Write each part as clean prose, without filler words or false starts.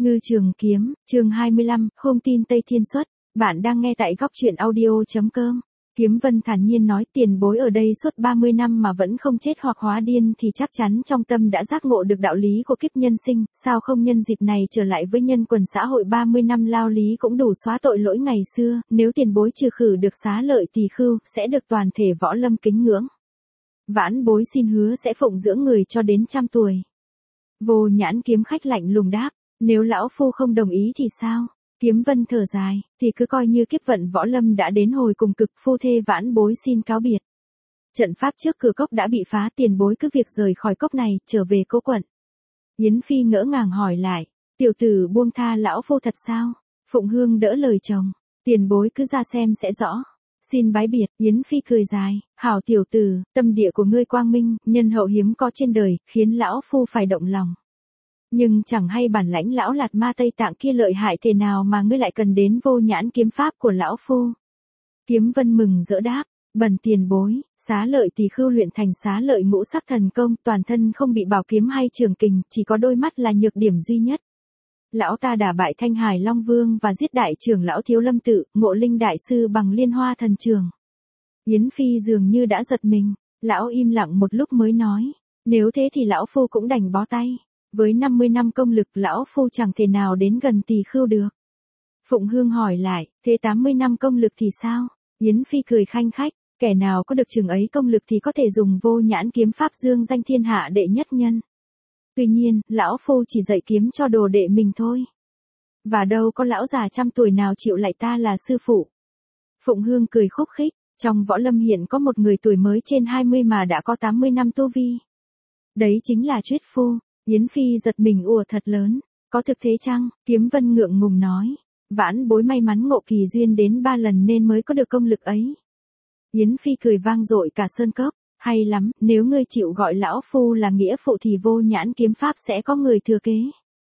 Ngư Trường Kiếm, chương 25, Hung tin Tây Thiên Xuất. Bạn đang nghe tại góc truyện audio.com. Kiếm Vân thản nhiên nói, tiền bối ở đây suốt 30 năm mà vẫn không chết hoặc hóa điên thì chắc chắn trong tâm đã giác ngộ được đạo lý của kiếp nhân sinh, sao không nhân dịp này trở lại với nhân quần xã hội 30 năm lao lý cũng đủ xóa tội lỗi ngày xưa, nếu tiền bối trừ khử được xá lợi tỳ khưu, sẽ được toàn thể võ lâm kính ngưỡng. Vãn bối xin hứa sẽ phụng dưỡng người cho đến 100 tuổi. Vô Nhãn kiếm khách lạnh lùng đáp, nếu lão phu không đồng ý thì sao? Kiếm Vân thở dài, thì cứ coi như kiếp vận võ lâm đã đến hồi cùng cực, phu thê vãn bối xin cáo biệt. Trận pháp trước cửa cốc đã bị phá, tiền bối cứ việc rời khỏi cốc này, trở về Cố quận. Yến Phi ngỡ ngàng hỏi lại, tiểu tử buông tha lão phu thật sao? Phụng Hương đỡ lời chồng, tiền bối cứ ra xem sẽ rõ. Xin bái biệt. Yến Phi cười dài, hảo tiểu tử, tâm địa của ngươi quang minh, nhân hậu hiếm có trên đời, khiến lão phu phải động lòng. Nhưng chẳng hay bản lãnh lão Lạt Ma Tây Tạng kia lợi hại thế nào mà ngươi lại cần đến Vô Nhãn kiếm pháp của lão phu. Kiếm Vân mừng rỡ đáp, bần tiền bối, xá lợi tỳ khưu luyện thành xá lợi ngũ sắc thần công, toàn thân không bị bảo kiếm hay trường kình, chỉ có đôi mắt là nhược điểm duy nhất. Lão ta đả bại Thanh Hải Long Vương và giết đại trưởng lão Thiếu Lâm Tự, Ngộ Linh đại sư bằng Liên Hoa thần trường. Yến Phi dường như đã giật mình, lão im lặng một lúc mới nói, nếu thế thì lão phu cũng đành bó tay. Với 50 năm công lực lão phu chẳng thể nào đến gần tỳ khưu được. Phụng Hương hỏi lại, thế 80 năm công lực thì sao? Yến Phi cười khanh khách, kẻ nào có được chừng ấy công lực thì có thể dùng Vô Nhãn kiếm pháp dương danh thiên hạ đệ nhất nhân. Tuy nhiên, lão phu chỉ dạy kiếm cho đồ đệ mình thôi. Và đâu có lão già 100 tuổi nào chịu lại ta là sư phụ. Phụng Hương cười khúc khích, trong võ lâm hiện có một người tuổi mới trên 20 mà đã có 80 năm tu vi. Đấy chính là Triết Phu. Yến Phi giật mình ùa thật lớn, có thực thế chăng? Kiếm Vân ngượng ngùng nói, vãn bối may mắn ngộ kỳ duyên đến 3 lần nên mới có được công lực ấy. Yến Phi cười vang dội cả sơn cốc, hay lắm, nếu ngươi chịu gọi lão phu là nghĩa phụ thì Vô Nhãn kiếm pháp sẽ có người thừa kế.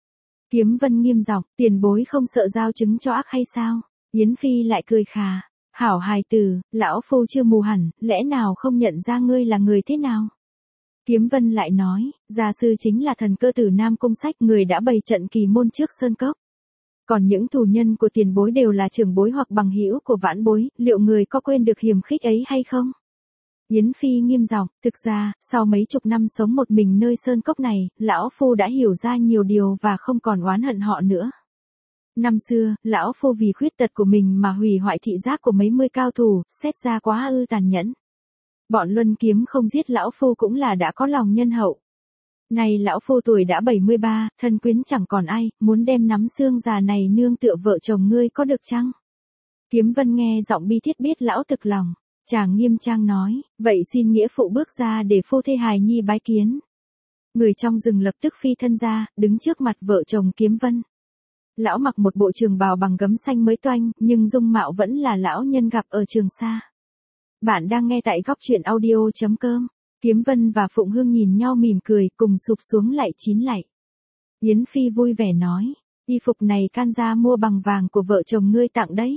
Kiếm Vân nghiêm giọng, tiền bối không sợ giao chứng cho ác hay sao? Yến Phi lại cười khà, hảo hài tử, lão phu chưa mù hẳn, lẽ nào không nhận ra ngươi là người thế nào? Kiếm Vân lại nói, gia sư chính là thần cơ tử Nam Cung Sách, người đã bày trận kỳ môn trước sơn cốc. Còn những tù nhân của tiền bối đều là trưởng bối hoặc bằng hữu của vãn bối, liệu người có quên được hiềm khích ấy hay không? Yến Phi nghiêm giọng, thực ra, sau mấy chục năm sống một mình nơi sơn cốc này, lão phu đã hiểu ra nhiều điều và không còn oán hận họ nữa. Năm xưa, lão phu vì khuyết tật của mình mà hủy hoại thị giác của mấy mươi cao thủ, xét ra quá ư tàn nhẫn. Bọn Luân Kiếm không giết lão phu cũng là đã có lòng nhân hậu. Này lão phu tuổi đã 73, thân quyến chẳng còn ai, muốn đem nắm xương già này nương tựa vợ chồng ngươi có được chăng? Kiếm Vân nghe giọng bi thiết biết lão thực lòng, chàng nghiêm trang nói, vậy xin nghĩa phụ bước ra để phu thê hài nhi bái kiến. Người trong rừng lập tức phi thân ra, đứng trước mặt vợ chồng Kiếm Vân. Lão mặc một bộ trường bào bằng gấm xanh mới toanh, nhưng dung mạo vẫn là lão nhân gặp ở Trường Sa. Bạn đang nghe tại góc truyện audio.com. Kiếm Vân và Phụng Hương nhìn nhau mỉm cười, cùng sụp xuống lạy 9 lạy. Yến Phi vui vẻ nói, y phục này can gia mua bằng vàng của vợ chồng ngươi tặng đấy.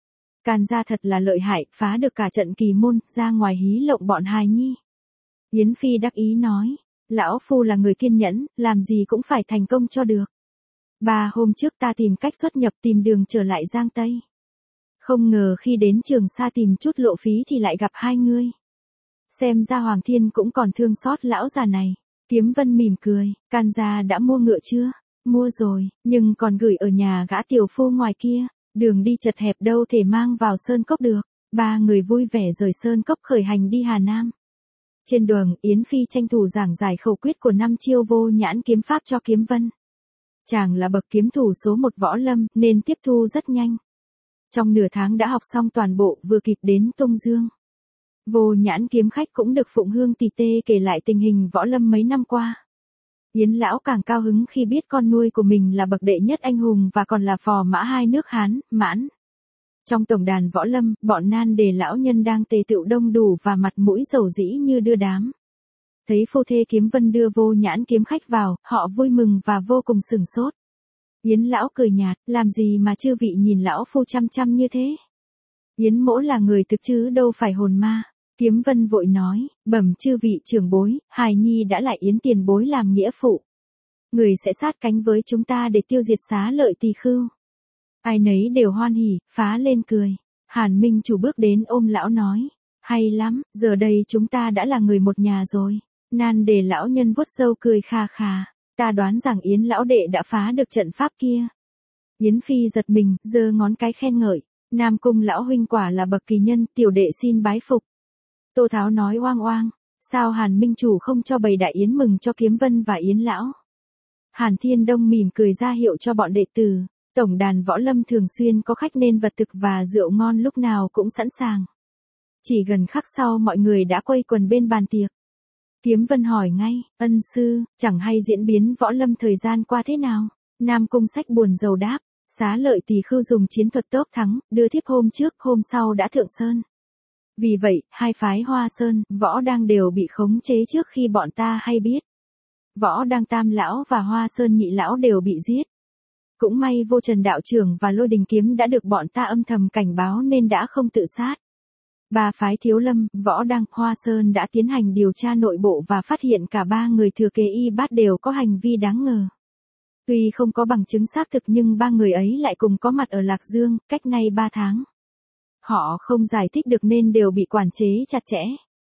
Can gia thật là lợi hại, phá được cả trận kỳ môn, ra ngoài hí lộng bọn hài nhi. Yến Phi đắc ý nói, lão phu là người kiên nhẫn, làm gì cũng phải thành công cho được. 3 hôm trước ta tìm cách xuất nhập tìm đường trở lại Giang Tây. Không ngờ khi đến Trường Sa tìm chút lộ phí thì lại gặp hai ngươi. Xem ra Hoàng Thiên cũng còn thương xót lão già này. Kiếm Vân mỉm cười, can gia đã mua ngựa chưa? Mua rồi, nhưng còn gửi ở nhà gã tiểu phu ngoài kia. Đường đi chật hẹp đâu thể mang vào sơn cốc được. 3 người vui vẻ rời sơn cốc khởi hành đi Hà Nam. Trên đường, Yến Phi tranh thủ giảng giải khẩu quyết của 5 chiêu Vô Nhãn kiếm pháp cho Kiếm Vân. Chàng là bậc kiếm thủ số 1 võ lâm, nên tiếp thu rất nhanh. Trong nửa tháng đã học xong toàn bộ, vừa kịp đến Tung Dương. Vô Nhãn kiếm khách cũng được Phụng Hương tỉ tê kể lại tình hình võ lâm mấy năm qua. Yến lão càng cao hứng khi biết con nuôi của mình là bậc đệ nhất anh hùng và còn là phò mã hai nước Hán, Mãn. Trong tổng đàn võ lâm, bọn nan đề lão nhân đang tề tựu đông đủ và mặt mũi dầu dĩ như đưa đám. Thấy phu thê Kiếm Vân đưa Vô Nhãn kiếm khách vào, họ vui mừng và vô cùng sửng sốt. Yến lão cười nhạt, làm gì mà chư vị nhìn lão phu chăm chăm như thế? Yến mỗ là người thực chứ đâu phải hồn ma. Kiếm Vân vội nói, bẩm chư vị trưởng bối, hài nhi đã lại Yến tiền bối làm nghĩa phụ. Người sẽ sát cánh với chúng ta để tiêu diệt Xá Lợi Tỳ Khưu. Ai nấy đều hoan hỉ, phá lên cười. Hàn Minh Chủ bước đến ôm lão nói. Hay lắm, giờ đây chúng ta đã là người một nhà rồi. Nan Đề lão nhân vuốt râu cười khà khà. Ta đoán rằng Yến lão đệ đã phá được trận pháp kia. Yến Phi giật mình, giơ ngón cái khen ngợi. Nam Cung lão huynh quả là bậc kỳ nhân, tiểu đệ xin bái phục. Tô Tháo nói oang oang. Sao Hàn Minh Chủ không cho bầy đại yến mừng cho Kiếm Vân và Yến lão? Hàn Thiên Đông mỉm cười ra hiệu cho bọn đệ tử. Tổng đàn võ lâm thường xuyên có khách nên vật thực và rượu ngon lúc nào cũng sẵn sàng. Chỉ gần khắc sau mọi người đã quây quần bên bàn tiệc. Kiếm Vân hỏi ngay, ân sư, chẳng hay diễn biến võ lâm thời gian qua thế nào? Nam Cung Sách buồn rầu đáp, Xá Lợi Tỳ Khưu dùng chiến thuật tốc thắng, đưa thiếp hôm trước, hôm sau đã thượng sơn. Vì vậy, hai phái Hoa Sơn, Võ Đang đều bị khống chế trước khi bọn ta hay biết. Võ Đang Tam lão và Hoa Sơn Nhị lão đều bị giết. Cũng may Vô Trần đạo trưởng và Lôi Đình Kiếm đã được bọn ta âm thầm cảnh báo nên đã không tự sát. Ba phái Thiếu Lâm, Võ Đăng, Hoa Sơn đã tiến hành điều tra nội bộ và phát hiện cả ba người thừa kế Y Bát đều có hành vi đáng ngờ. Tuy không có bằng chứng xác thực nhưng ba người ấy lại cùng có mặt ở Lạc Dương, cách nay 3 tháng. Họ không giải thích được nên đều bị quản chế chặt chẽ.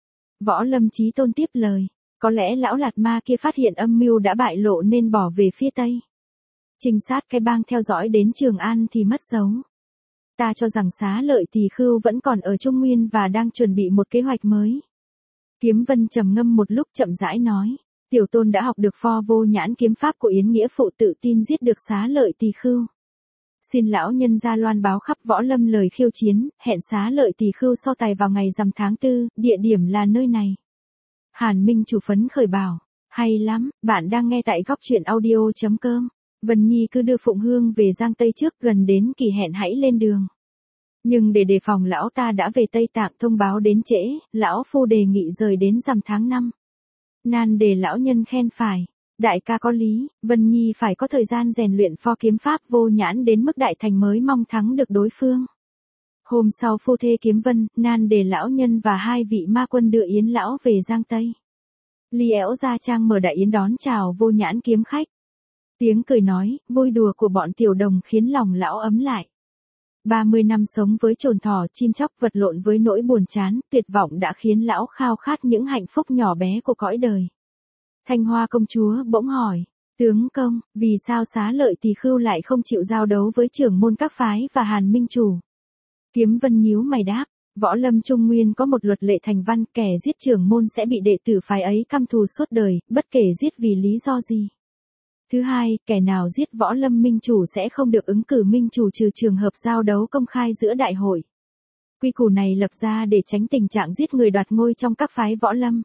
Võ Lâm Chí Tôn tiếp lời, có lẽ lão Lạt Ma kia phát hiện âm mưu đã bại lộ nên bỏ về phía Tây. Trinh sát cái bang theo dõi đến Trường An thì mất dấu. Ta cho rằng Xá Lợi Tỳ Khưu vẫn còn ở Trung Nguyên và đang chuẩn bị một kế hoạch mới. Kiếm Vân trầm ngâm một lúc chậm rãi nói, tiểu tôn đã học được pho vô nhãn kiếm pháp của Yến Nghĩa Phụ, tự tin giết được Xá Lợi Tỳ Khưu. Xin lão nhân ra loan báo khắp võ lâm lời khiêu chiến, hẹn Xá Lợi Tỳ Khưu so tài vào ngày rằm tháng 4, địa điểm là nơi này. Hàn Minh Chủ phấn khởi bảo, hay lắm, bạn đang nghe tại góc truyện audio.com. Vân Nhi cứ đưa Phụng Hương về Giang Tây trước, gần đến kỳ hẹn hãy lên đường. Nhưng để đề phòng lão ta đã về Tây Tạng thông báo đến trễ, lão phu đề nghị rời đến rằm tháng 5. Nan Đề lão nhân khen phải. Đại ca có lý, Vân Nhi phải có thời gian rèn luyện pho kiếm pháp vô nhãn đến mức đại thành mới mong thắng được đối phương. Hôm sau phu thê Kiếm Vân, Nan Đề lão nhân và hai vị ma quân đưa Yến lão về Giang Tây. Ly Éo Gia Trang mở đại yến đón chào vô nhãn kiếm khách. Tiếng cười nói, vui đùa của bọn tiểu đồng khiến lòng lão ấm lại. 30 năm sống với chồn thỏ chim chóc, vật lộn với nỗi buồn chán, tuyệt vọng đã khiến lão khao khát những hạnh phúc nhỏ bé của cõi đời. Thanh Hoa công chúa bỗng hỏi, tướng công, vì sao Xá Lợi Tỳ Khưu lại không chịu giao đấu với trưởng môn các phái và Hàn Minh Chủ? Kiếm Vân nhíu mày đáp, võ lâm Trung Nguyên có một luật lệ thành văn, kẻ giết trưởng môn sẽ bị đệ tử phái ấy căm thù suốt đời, bất kể giết vì lý do gì. Thứ hai, kẻ nào giết võ lâm minh chủ sẽ không được ứng cử minh chủ trừ trường hợp giao đấu công khai giữa đại hội. Quy củ này lập ra để tránh tình trạng giết người đoạt ngôi trong các phái võ lâm.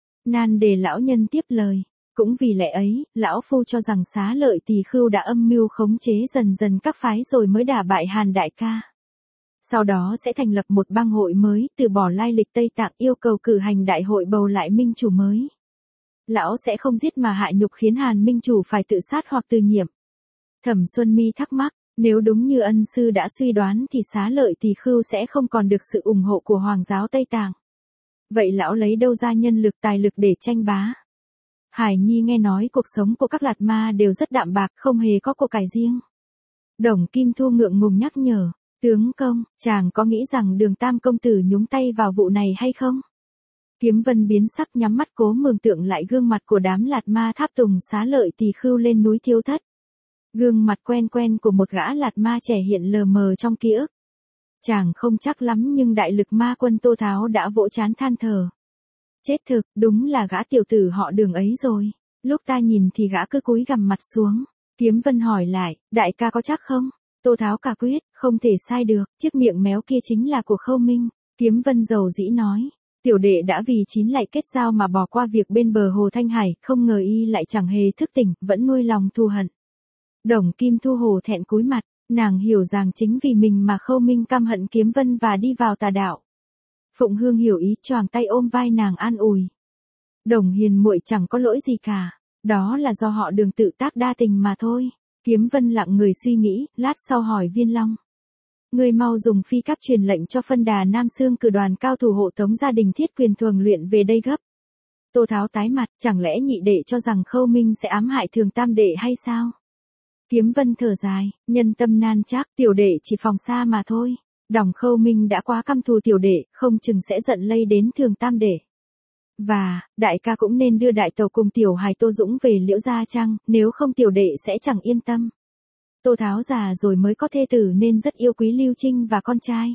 Nan Đề lão nhân tiếp lời, cũng vì lẽ ấy, lão phu cho rằng Xá Lợi Tỳ Khưu đã âm mưu khống chế dần dần các phái rồi mới đả bại Hàn đại ca. Sau đó sẽ thành lập một bang hội mới, từ bỏ lai lịch Tây Tạng, yêu cầu cử hành đại hội bầu lại minh chủ mới. Lão sẽ không giết mà hại nhục khiến Hàn Minh Chủ phải tự sát hoặc từ nhiệm. Thẩm Xuân Mi thắc mắc, nếu đúng như ân sư đã suy đoán thì Xá Lợi Tỳ Khưu sẽ không còn được sự ủng hộ của Hoàng giáo Tây Tạng. Vậy lão lấy đâu ra nhân lực tài lực để tranh bá? Hải Nhi nghe nói cuộc sống của các Lạt Ma đều rất đạm bạc, không hề có của cải riêng. Đồng Kim Thu ngượng ngùng nhắc nhở, tướng công, chàng có nghĩ rằng Đường Tam công tử nhúng tay vào vụ này hay không? Kiếm Vân biến sắc nhắm mắt cố mường tượng lại gương mặt của đám Lạt Ma tháp tùng Xá Lợi Tỳ Khưu lên núi Thiêu Thất. Gương mặt quen quen của một gã Lạt Ma trẻ hiện lờ mờ trong ký ức. Chàng không chắc lắm nhưng đại lực ma quân Tô Tháo đã vỗ trán than thở. Chết thực, đúng là gã tiểu tử họ Đường ấy rồi. Lúc ta nhìn thì gã cứ cúi gằm mặt xuống. Kiếm Vân hỏi lại, đại ca có chắc không? Tô Tháo cả quyết, không thể sai được, chiếc miệng méo kia chính là của Khâu Minh. Kiếm Vân dầu dĩ nói. Tiểu đệ đã vì chín lại kết giao mà bỏ qua việc bên bờ hồ Thanh Hải, không ngờ y lại chẳng hề thức tỉnh, vẫn nuôi lòng thù hận. Đồng Kim Thu hổ thẹn cúi mặt, nàng hiểu rằng chính vì mình mà Khâu Minh căm hận Kiếm Vân và đi vào tà đạo. Phụng Hương hiểu ý, choàng tay ôm vai nàng an ủi. Đồng hiền muội chẳng có lỗi gì cả, đó là do họ Đường tự tác đa tình mà thôi. Kiếm Vân lặng người suy nghĩ, lát sau hỏi Viên Long. Người mau dùng phi các truyền lệnh cho phân đà Nam Xương cử đoàn cao thủ hộ tống gia đình Thiết Quyền thuần luyện về đây gấp. Tô Tháo tái mặt, chẳng lẽ nhị đệ cho rằng Khâu Minh sẽ ám hại Thường Tam đệ hay sao? Kiếm Vân thở dài, nhân tâm nan trắc, tiểu đệ chỉ phòng xa mà thôi. Đổng Khâu Minh đã quá căm thù tiểu đệ, không chừng sẽ giận lây đến Thường Tam đệ. Và, đại ca cũng nên đưa đại tàu cùng tiểu hài Tô Dũng về Liễu Gia Trang, nếu không tiểu đệ sẽ chẳng yên tâm. Tô Tháo già rồi mới có thê tử nên rất yêu quý Lưu Trinh và con trai.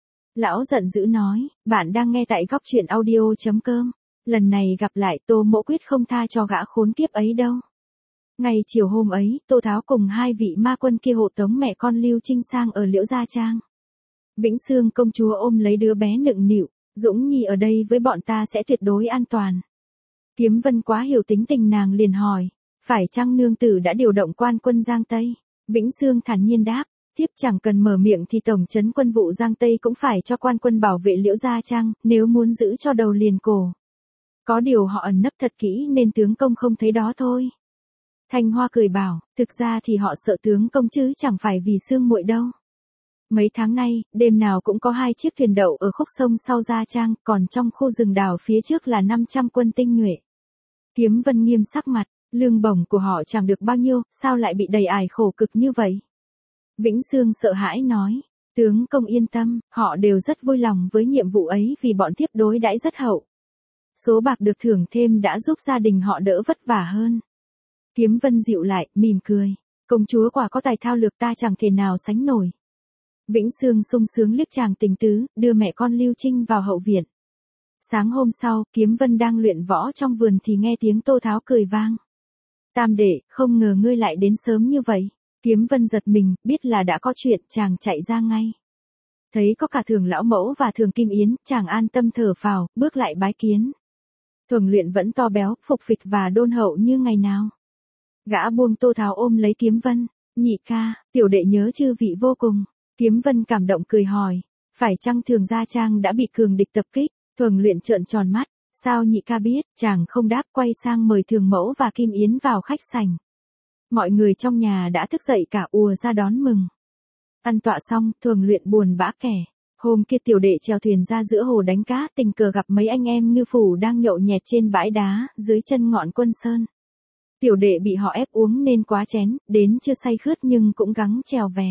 Lão giận dữ nói, bạn đang nghe tại góc truyện audio.com. Lần này gặp lại Tô Mỗ quyết không tha cho gã khốn kiếp ấy đâu. Ngày chiều hôm ấy, Tô Tháo cùng hai vị ma quân kia hộ tống mẹ con Lưu Trinh sang ở Liễu Gia Trang. Vĩnh Xương công chúa ôm lấy đứa bé nựng nịu, Dũng Nhi ở đây với bọn ta sẽ tuyệt đối an toàn. Kiếm Vân quá hiểu tính tình nàng liền hỏi, phải chăng nương tử đã điều động quan quân Giang Tây? Vĩnh Xương thản nhiên đáp, thiếp chẳng cần mở miệng thì tổng trấn quân vụ Giang Tây cũng phải cho quan quân bảo vệ Liễu Gia Trang, nếu muốn giữ cho đầu liền cổ. Có điều họ ẩn nấp thật kỹ nên tướng công không thấy đó thôi. Thanh Hoa cười bảo, thực ra thì họ sợ tướng công chứ chẳng phải vì Xương muội đâu. Mấy tháng nay, đêm nào cũng có 2 chiếc thuyền đậu ở khúc sông sau Gia Trang, còn trong khu rừng đào phía trước là 500 quân tinh nhuệ. Kiếm Vân nghiêm sắc mặt, lương bổng của họ chẳng được bao nhiêu, sao lại bị đầy ải khổ cực như vậy? Vĩnh Xương sợ hãi nói, tướng công yên tâm, họ đều rất vui lòng với nhiệm vụ ấy vì bọn thiếp đối đãi rất hậu. Số bạc được thưởng thêm đã giúp gia đình họ đỡ vất vả hơn. Kiếm Vân dịu lại, mỉm cười, công chúa quả có tài thao lược ta chẳng thể nào sánh nổi. Vĩnh Xương sung sướng liếc chàng tình tứ, đưa mẹ con Lưu Trinh vào hậu viện. Sáng hôm sau, Kiếm Vân đang luyện võ trong vườn thì nghe tiếng Tô Tháo cười vang. Tam đệ, không ngờ ngươi lại đến sớm như vậy. Kiếm Vân giật mình, biết là đã có chuyện, chàng chạy ra ngay. Thấy có cả Thường lão mẫu và Thường Kim Yến, chàng an tâm thở phào, bước lại bái kiến. Thuần Luyện vẫn to béo, phục phịch và đôn hậu như ngày nào. Gã buông Tô Tháo ôm lấy Kiếm Vân, nhị ca, tiểu đệ nhớ chư vị vô cùng. Kiếm Vân cảm động cười hỏi, phải chăng Thường Gia Trang đã bị cường địch tập kích? Thuần Luyện trợn tròn mắt, sao nhị ca biết? Chàng không đáp, quay sang mời Thường mẫu và Kim Yến vào khách sảnh. Mọi người trong nhà đã thức dậy cả ùa ra đón mừng. Ăn tọa xong, Thuần Luyện buồn bã kể. Hôm kia tiểu đệ chèo thuyền ra giữa hồ đánh cá, tình cờ gặp mấy anh em ngư phủ đang nhậu nhẹt trên bãi đá, dưới chân ngọn Quân Sơn. Tiểu đệ bị họ ép uống nên quá chén, đến chưa say khướt nhưng cũng gắng chèo về.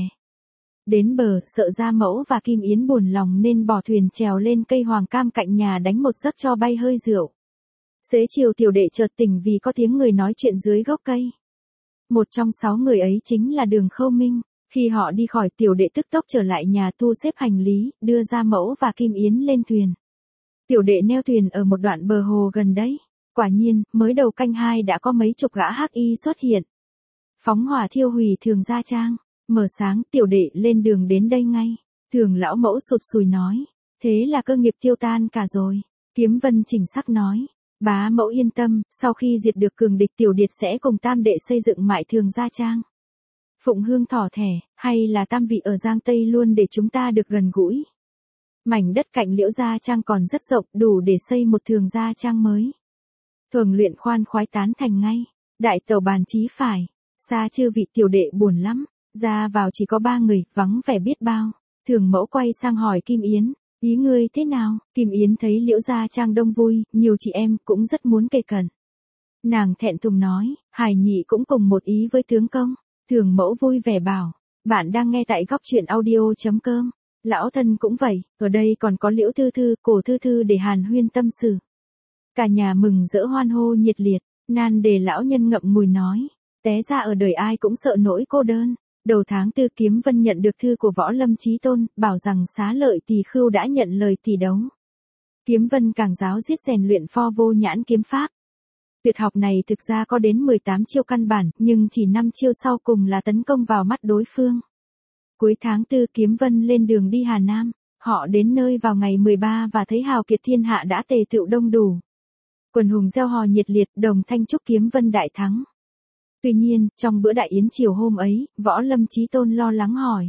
Đến bờ, sợ Gia Mẫu và Kim Yến buồn lòng nên bỏ thuyền trèo lên cây hoàng cam cạnh nhà đánh một giấc cho bay hơi rượu. Xế chiều tiểu đệ chợt tỉnh vì có tiếng người nói chuyện dưới gốc cây. Một trong 6 người ấy chính là Đường Khâu Minh. Khi họ đi khỏi tiểu đệ tức tốc trở lại nhà thu xếp hành lý, đưa Gia Mẫu và Kim Yến lên thuyền. Tiểu đệ neo thuyền ở một đoạn bờ hồ gần đấy. Quả nhiên, mới đầu canh 2 đã có mấy chục gã hắc y xuất hiện. Phóng hỏa thiêu hủy Thường Gia Trang. Mở sáng, tiểu đệ lên đường đến đây ngay. Thường lão mẫu sụt sùi nói. Thế là cơ nghiệp tiêu tan cả rồi. Kiếm Vân chỉnh sắc nói. Bá mẫu yên tâm, sau khi diệt được cường địch tiểu điệt sẽ cùng tam đệ xây dựng mại Thường Gia Trang. Phụng Hương thỏ thẻ, hay là tam vị ở Giang Tây luôn để chúng ta được gần gũi. Mảnh đất cạnh Liễu Gia Trang còn rất rộng, đủ để xây một Thường Gia Trang mới. Thuần Luyện khoan khoái tán thành ngay. Đại tẩu bàn chí phải. Xa chư vị tiểu đệ buồn lắm. Ra vào chỉ có 3 người, vắng vẻ biết bao. Thường mẫu quay sang hỏi Kim Yến, ý ngươi thế nào? Kim Yến thấy Liễu Gia Trang đông vui, nhiều chị em cũng rất muốn kề cận. Nàng thẹn thùng nói, Hải nhị cũng cùng một ý với tướng công. Thường mẫu vui vẻ bảo, bạn đang nghe tại góc truyện audio.com. Lão thân cũng vậy, ở đây còn có Liễu Thư Thư, Cổ Thư Thư để hàn huyên tâm sự. Cả nhà mừng rỡ hoan hô nhiệt liệt, nan đề lão nhân ngậm ngùi nói, té ra ở đời ai cũng sợ nỗi cô đơn. Đầu tháng 4 Kiếm Vân nhận được thư của Võ Lâm Chí Tôn, bảo rằng Xá Lợi Tỳ Khưu đã nhận lời tỷ đấu. Kiếm Vân càng giáo giết rèn luyện pho vô nhãn kiếm pháp. Tuyệt học này thực ra có đến 18 chiêu căn bản, nhưng chỉ 5 chiêu sau cùng là tấn công vào mắt đối phương. Cuối tháng 4 Kiếm Vân lên đường đi Hà Nam, họ đến nơi vào ngày 13 và thấy hào kiệt thiên hạ đã tề tựu đông đủ. Quần hùng reo hò nhiệt liệt, đồng thanh chúc Kiếm Vân đại thắng. Tuy nhiên, trong bữa đại yến chiều hôm ấy, Võ Lâm Chí Tôn lo lắng hỏi.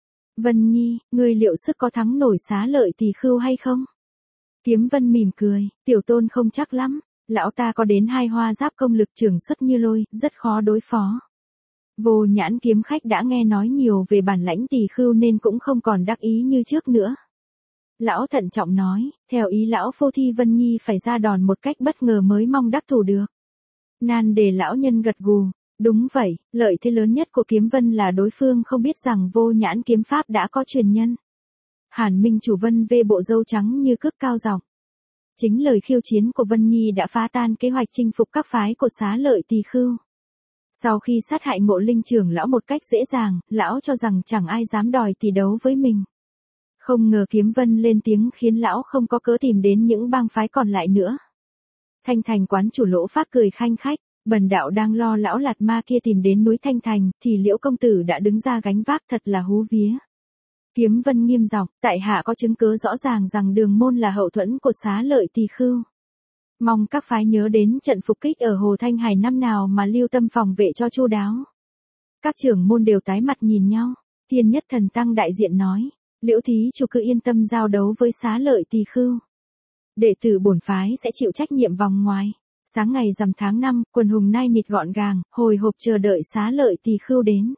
Vân Nhi, ngươi liệu sức có thắng nổi Xá Lợi Tỳ Khưu hay không? Kiếm Vân mỉm cười, tiểu tôn không chắc lắm, lão ta có đến 2 hoa giáp công lực trường xuất như lôi, rất khó đối phó. Vô nhãn kiếm khách đã nghe nói nhiều về bản lãnh Tỳ Khưu nên cũng không còn đắc ý như trước nữa. Lão thận trọng nói, theo ý lão phu Thi Vân Nhi phải ra đòn một cách bất ngờ mới mong đắc thủ được. Nan Đề lão nhân gật gù, đúng vậy, lợi thế lớn nhất của Kiếm Vân là đối phương không biết rằng Vô Nhãn kiếm pháp đã có truyền nhân. Hàn Minh chủ Vân vê bộ râu trắng như cước cao giọng. Chính lời khiêu chiến của Vân Nhi đã phá tan kế hoạch chinh phục các phái của Xá Lợi Tỳ Khưu. Sau khi sát hại Ngộ Linh trưởng lão một cách dễ dàng, lão cho rằng chẳng ai dám đòi tỷ đấu với mình. Không ngờ Kiếm Vân lên tiếng khiến lão không có cớ tìm đến những bang phái còn lại nữa. Thanh Thành quán chủ Lỗ Phác cười khanh khách, bần đạo đang lo lão Lạt Ma kia tìm đến núi Thanh Thành, thì Liễu công tử đã đứng ra gánh vác, thật là hú vía. Kiếm Vân nghiêm giọng, tại hạ có chứng cứ rõ ràng rằng Đường môn là hậu thuẫn của Xá Lợi Tỳ Khưu. Mong các phái nhớ đến trận phục kích ở Hồ Thanh Hải năm nào mà lưu tâm phòng vệ cho chu đáo. Các trưởng môn đều tái mặt nhìn nhau. Thiên Nhất Thần Tăng đại diện nói, Liễu thí chủ cứ yên tâm giao đấu với Xá Lợi Tỳ Khưu. Đệ tử bổn phái sẽ chịu trách nhiệm vòng ngoài. Sáng ngày rằm tháng 5, quần hùng nai nịt gọn gàng, hồi hộp chờ đợi Xá Lợi Tỳ Khưu đến.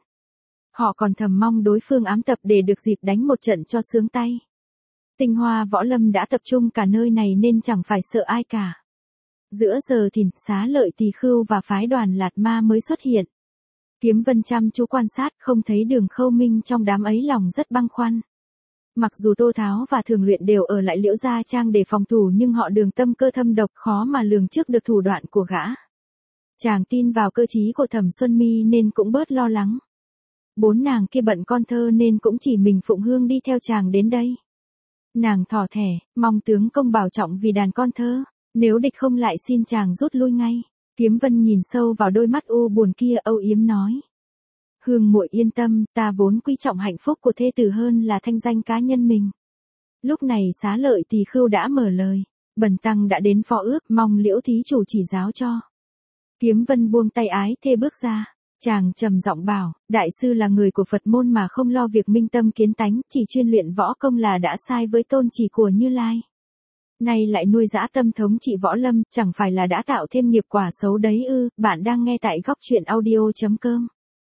Họ còn thầm mong đối phương ám tập để được dịp đánh một trận cho sướng tay. Tinh hoa võ lâm đã tập trung cả nơi này nên chẳng phải sợ ai cả. Giữa giờ thìn, Xá Lợi Tỳ Khưu và phái đoàn Lạt Ma mới xuất hiện. Kiếm Vân chăm chú quan sát, không thấy Đường Khâu Minh trong đám ấy, lòng rất băn khoăn. Mặc dù Tô Tháo và Thường Luyện đều ở lại Liễu Gia Trang để phòng thủ, nhưng họ Đường tâm cơ thâm độc, khó mà lường trước được thủ đoạn của gã. Chàng tin vào cơ trí của Thẩm Xuân Mi nên cũng bớt lo lắng. Bốn nàng kia bận con thơ nên cũng chỉ mình Phụng Hương đi theo chàng đến đây. Nàng thỏ thẻ, mong tướng công bảo trọng vì đàn con thơ, nếu địch không lại xin chàng rút lui ngay. Kiếm Vân nhìn sâu vào đôi mắt u buồn kia, âu yếm nói. Hương muội yên tâm, ta vốn quý trọng hạnh phúc của thê tử hơn là thanh danh cá nhân mình. Lúc này Xá Lợi Tỳ Khưu đã mở lời, bần tăng đã đến phó ước, mong Liễu thí chủ chỉ giáo cho. Kiếm Vân buông tay ái thê bước ra. Chàng trầm giọng bảo, đại sư là người của Phật môn mà không lo việc minh tâm kiến tánh, chỉ chuyên luyện võ công là đã sai với tôn chỉ của Như Lai. Nay lại nuôi dã tâm thống trị võ lâm, chẳng phải là đã tạo thêm nghiệp quả xấu đấy ư? Bạn đang nghe tại góc truyện audio.com.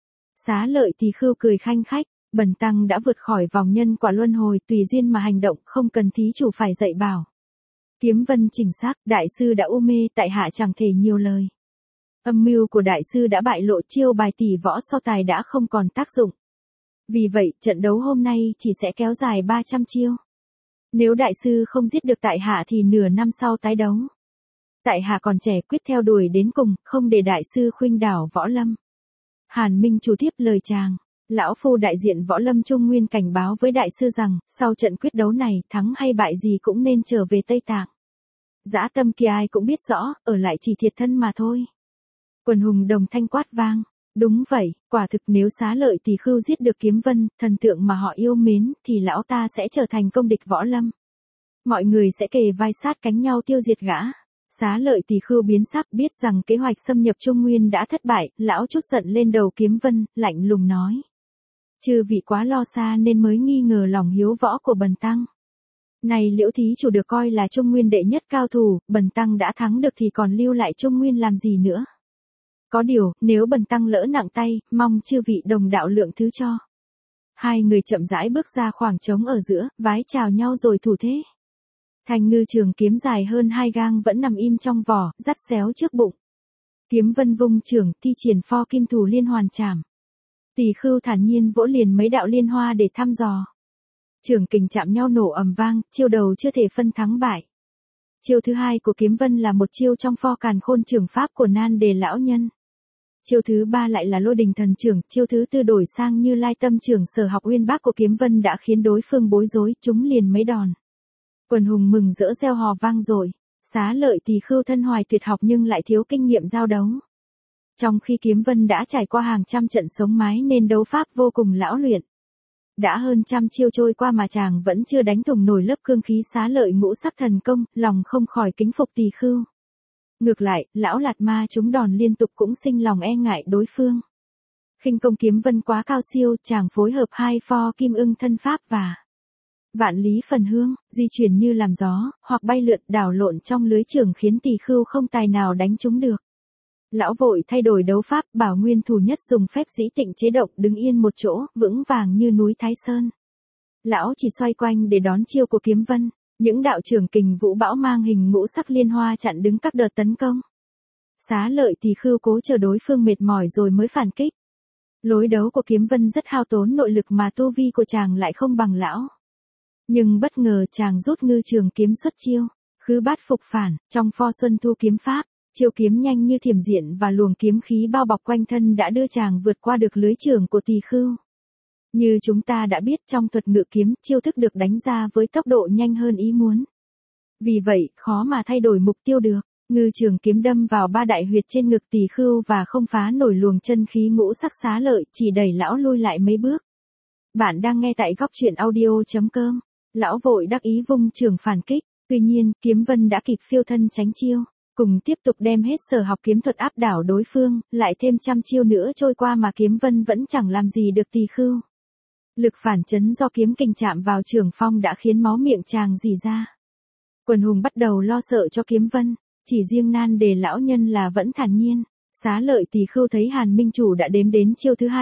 Xá Lợi Tỳ Khưu cười khanh khách, bần tăng đã vượt khỏi vòng nhân quả luân hồi, tùy duyên mà hành động, không cần thí chủ phải dạy bảo. Kiếm Vân chỉnh xác, đại sư đã u mê, tại hạ chẳng thể nhiều lời. Âm mưu của đại sư đã bại lộ, chiêu bài tỷ võ so tài đã không còn tác dụng. Vì vậy, trận đấu hôm nay chỉ sẽ kéo dài 300 chiêu. Nếu đại sư không giết được tại hạ thì nửa năm sau tái đấu. Tại hạ còn trẻ, quyết theo đuổi đến cùng, không để đại sư khuynh đảo võ lâm. Hàn Minh chủ tiếp lời chàng. Lão phu đại diện võ lâm Trung Nguyên cảnh báo với đại sư rằng, sau trận quyết đấu này, thắng hay bại gì cũng nên trở về Tây Tạng. Dã tâm kia ai cũng biết rõ, ở lại chỉ thiệt thân mà thôi. Quần hùng đồng thanh quát vang. Đúng vậy, quả thực nếu Xá Lợi Tỳ Khưu giết được Kiếm Vân, thần tượng mà họ yêu mến, thì lão ta sẽ trở thành công địch võ lâm. Mọi người sẽ kề vai sát cánh nhau tiêu diệt gã. Xá Lợi Tỳ Khưu biến sắc, biết rằng kế hoạch xâm nhập Trung Nguyên đã thất bại, lão trút giận lên đầu Kiếm Vân, lạnh lùng nói. Chư vị quá lo xa nên mới nghi ngờ lòng hiếu võ của bần tăng. Này Liễu thí chủ được coi là Trung Nguyên đệ nhất cao thủ, bần tăng đã thắng được thì còn lưu lại Trung Nguyên làm gì nữa. Có điều, nếu bần tăng lỡ nặng tay, mong chư vị đồng đạo lượng thứ cho. Hai người chậm rãi bước ra khoảng trống ở giữa, vái chào nhau rồi thủ thế. Thành Ngư trường kiếm dài hơn 2 gang vẫn nằm im trong vỏ, dắt xéo trước bụng. Kiếm Vân vung trường, thi triển pho kim thủ liên hoàn trảm. Tỳ Khưu thản nhiên vỗ liền mấy đạo liên hoa để thăm dò. Trường kình chạm nhau nổ ầm vang, chiêu đầu chưa thể phân thắng bại. Chiêu thứ hai của Kiếm Vân là một chiêu trong pho càn khôn trường pháp của Nan Đề lão nhân. Chiêu thứ ba lại là Lôi Đình thần trưởng, chiêu thứ tư đổi sang Như Lai tâm trưởng Sở Học Uyên Bác của Kiếm Vân đã khiến đối phương bối rối, trúng liền mấy đòn. Quần hùng mừng rỡ reo hò vang dội. Xá Lợi Tỳ Khưu thân hoài tuyệt học nhưng lại thiếu kinh nghiệm giao đấu. Trong khi Kiếm Vân đã trải qua hàng trăm trận sống mái nên đấu pháp vô cùng lão luyện. Đã hơn trăm chiêu trôi qua mà chàng vẫn chưa đánh thủng nổi lớp cương khí Xá Lợi ngũ sắc thần công, lòng không khỏi kính phục Tỳ Khưu. Ngược lại, lão Lạt Ma trúng đòn liên tục cũng sinh lòng e ngại đối phương. Khinh công Kiếm Vân quá cao siêu, chàng phối hợp hai pho kim ưng thân pháp và vạn lý phần hương, di chuyển như làm gió, hoặc bay lượn đảo lộn trong lưới trường khiến Tỳ Khưu không tài nào đánh trúng được. Lão vội thay đổi đấu pháp, bảo nguyên thủ nhất dùng phép dĩ tịnh chế động đứng yên một chỗ, vững vàng như núi Thái Sơn. Lão chỉ xoay quanh để đón chiêu của Kiếm Vân, những đạo trưởng kình vũ bão mang hình ngũ sắc liên hoa chặn đứng các đợt tấn công. Xá Lợi Tỳ Khưu cố chờ đối phương mệt mỏi rồi mới phản kích. Lối đấu của Kiếm Vân rất hao tốn nội lực mà tu vi của chàng lại không bằng lão. Nhưng bất ngờ chàng rút ngư trường kiếm xuất chiêu, khứ bát phục phản, trong pho xuân thu kiếm pháp, chiêu kiếm nhanh như thiểm diện và luồng kiếm khí bao bọc quanh thân đã đưa chàng vượt qua được lưới trường của Tỳ Khưu. Như chúng ta đã biết trong thuật ngự kiếm, chiêu thức được đánh ra với tốc độ nhanh hơn ý muốn. Vì vậy, khó mà thay đổi mục tiêu được. Ngư trường kiếm đâm vào ba đại huyệt trên ngực Tỳ Khưu và không phá nổi luồng chân khí ngũ sắc Xá Lợi, chỉ đẩy lão lui lại mấy bước. Bạn đang nghe tại góc truyện audio.com. Lão vội đắc ý vung trường phản kích, tuy nhiên, Kiếm Vân đã kịp phiêu thân tránh chiêu, cùng tiếp tục đem hết sở học kiếm thuật áp đảo đối phương, lại thêm trăm chiêu nữa trôi qua mà Kiếm Vân vẫn chẳng làm gì được Tỳ Khưu. Lực phản chấn do kiếm kình chạm vào trường phong đã khiến máu miệng chàng rỉ ra. Quần hùng bắt đầu lo sợ cho Kiếm Vân, chỉ riêng Nan Đề lão nhân là vẫn thản nhiên. Xá Lợi Tỳ Khưu thấy Hàn Minh Chủ đã đếm đến chiêu thứ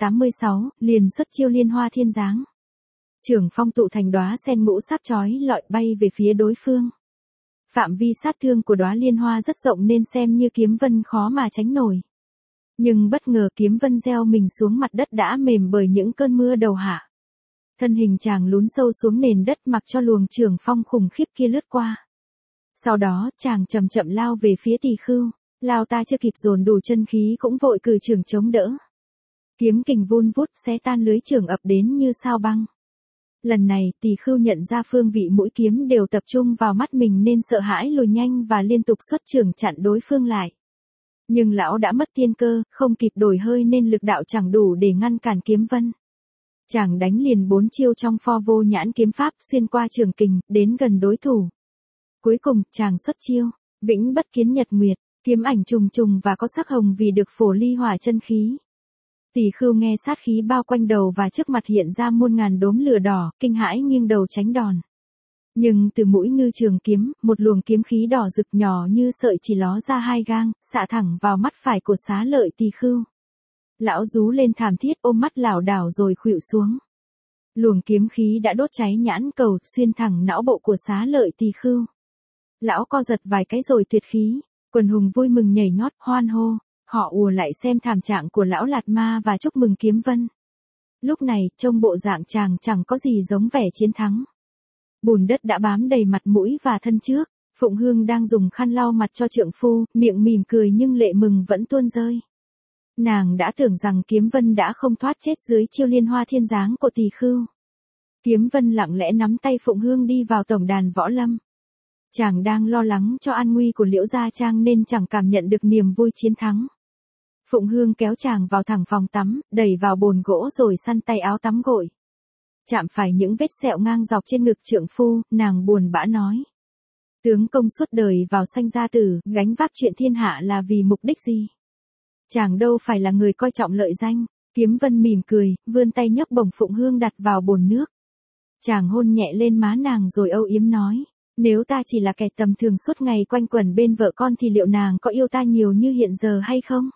286, liền xuất chiêu liên hoa thiên giáng. Trường phong tụ thành đóa sen ngũ sắc chói lọi bay về phía đối phương. Phạm vi sát thương của đóa liên hoa rất rộng nên xem như Kiếm Vân khó mà tránh nổi. Nhưng bất ngờ Kiếm Vân gieo mình xuống mặt đất đã mềm bởi những cơn mưa đầu hạ. Thân hình chàng lún sâu xuống nền đất mặc cho luồng trường phong khủng khiếp kia lướt qua. Sau đó chàng chậm chậm lao về phía Tỳ Khưu, lao ta chưa kịp dồn đủ chân khí cũng vội cử trường chống đỡ. Kiếm kình vun vút xé tan lưới trường ập đến như sao băng. Lần này Tỳ Khưu nhận ra phương vị mũi kiếm đều tập trung vào mắt mình nên sợ hãi lùi nhanh và liên tục xuất trường chặn đối phương lại. Nhưng lão đã mất tiên cơ, không kịp đổi hơi nên lực đạo chẳng đủ để ngăn cản Kiếm Vân. Chàng đánh liền 4 chiêu trong pho vô nhãn kiếm pháp xuyên qua trường kình, đến gần đối thủ. Cuối cùng, chàng xuất chiêu, vĩnh bất kiến nhật nguyệt, kiếm ảnh trùng trùng và có sắc hồng vì được phổ ly hỏa chân khí. Tỳ Khưu nghe sát khí bao quanh đầu và trước mặt hiện ra muôn ngàn đốm lửa đỏ, kinh hãi nghiêng đầu tránh đòn. Nhưng từ mũi ngư trường kiếm, một luồng kiếm khí đỏ rực nhỏ như sợi chỉ ló ra hai gang, xạ thẳng vào mắt phải của Xá Lợi Tỳ Khưu. Lão rú lên thảm thiết ôm mắt lảo đảo rồi khuỵu xuống. Luồng kiếm khí đã đốt cháy nhãn cầu xuyên thẳng não bộ của Xá Lợi Tỳ Khưu. Lão co giật vài cái rồi tuyệt khí, quần hùng vui mừng nhảy nhót hoan hô, họ ùa lại xem thảm trạng của lão Lạt Ma và chúc mừng Kiếm Vân. Lúc này, trông bộ dạng chàng chẳng có gì giống vẻ chiến thắng. Bùn đất đã bám đầy mặt mũi và thân trước, Phụng Hương đang dùng khăn lau mặt cho trượng phu, miệng mỉm cười nhưng lệ mừng vẫn tuôn rơi. Nàng đã tưởng rằng Kiếm Vân đã không thoát chết dưới chiêu liên hoa thiên giáng của Tỳ Khưu. Kiếm Vân lặng lẽ nắm tay Phụng Hương đi vào tổng đàn võ lâm. Chàng đang lo lắng cho an nguy của Liễu Gia Trang nên chẳng cảm nhận được niềm vui chiến thắng. Phụng Hương kéo chàng vào thẳng phòng tắm, đẩy vào bồn gỗ rồi săn tay áo tắm gội. Chạm phải những vết sẹo ngang dọc trên ngực trượng phu, nàng buồn bã nói. Tướng công suốt đời vào sanh gia tử, gánh vác chuyện thiên hạ là vì mục đích gì? Chàng đâu phải là người coi trọng lợi danh. Kiếm Vân mỉm cười, vươn tay nhấc bổng Phụng Hương đặt vào bồn nước. Chàng hôn nhẹ lên má nàng rồi âu yếm nói. Nếu ta chỉ là kẻ tầm thường suốt ngày quanh quẩn bên vợ con thì liệu nàng có yêu ta nhiều như hiện giờ hay không?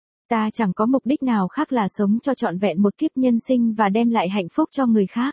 Ta chẳng có mục đích nào khác là sống cho trọn vẹn một kiếp nhân sinh và đem lại hạnh phúc cho người khác.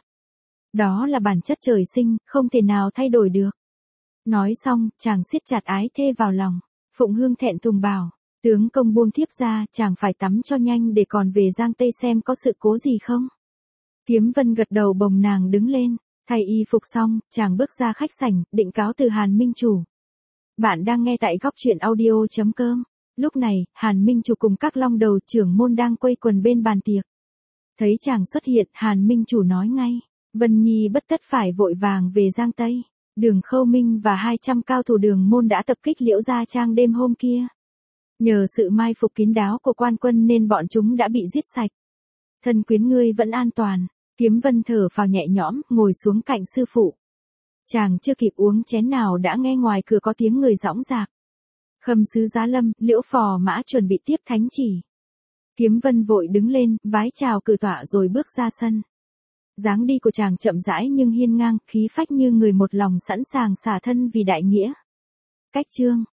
Đó là bản chất trời sinh, không thể nào thay đổi được. Nói xong, chàng siết chặt ái thê vào lòng. Phụng Hương thẹn thùng bảo, tướng công buông thiếp ra, chàng phải tắm cho nhanh để còn về Giang Tây xem có sự cố gì không. Kiếm Vân gật đầu bồng nàng đứng lên. Thay y phục xong, chàng bước ra khách sảnh, định cáo từ Hàn Minh Chủ. Bạn đang nghe tại góc truyện audio.com. Lúc này, Hàn Minh Chủ cùng các long đầu trưởng môn đang quây quần bên bàn tiệc. Thấy chàng xuất hiện, Hàn Minh Chủ nói ngay, Vân Nhi bất tất phải vội vàng về Giang Tây. Đường Khâu Minh và 200 cao thủ đường môn đã tập kích Liễu Gia Trang đêm hôm kia. Nhờ sự mai phục kín đáo của quan quân nên bọn chúng đã bị giết sạch. Thân quyến ngươi vẫn an toàn. Kiếm Vân thở phào nhẹ nhõm, ngồi xuống cạnh sư phụ. Chàng chưa kịp uống chén nào đã nghe ngoài cửa có tiếng người giõng dạc. Khâm sứ Giá Lâm, Liễu Phò Mã chuẩn bị tiếp thánh chỉ. Kiếm Vân vội đứng lên, vái chào cử tọa rồi bước ra sân. Dáng đi của chàng chậm rãi nhưng hiên ngang, khí phách như người một lòng sẵn sàng xả thân vì đại nghĩa. Cách chương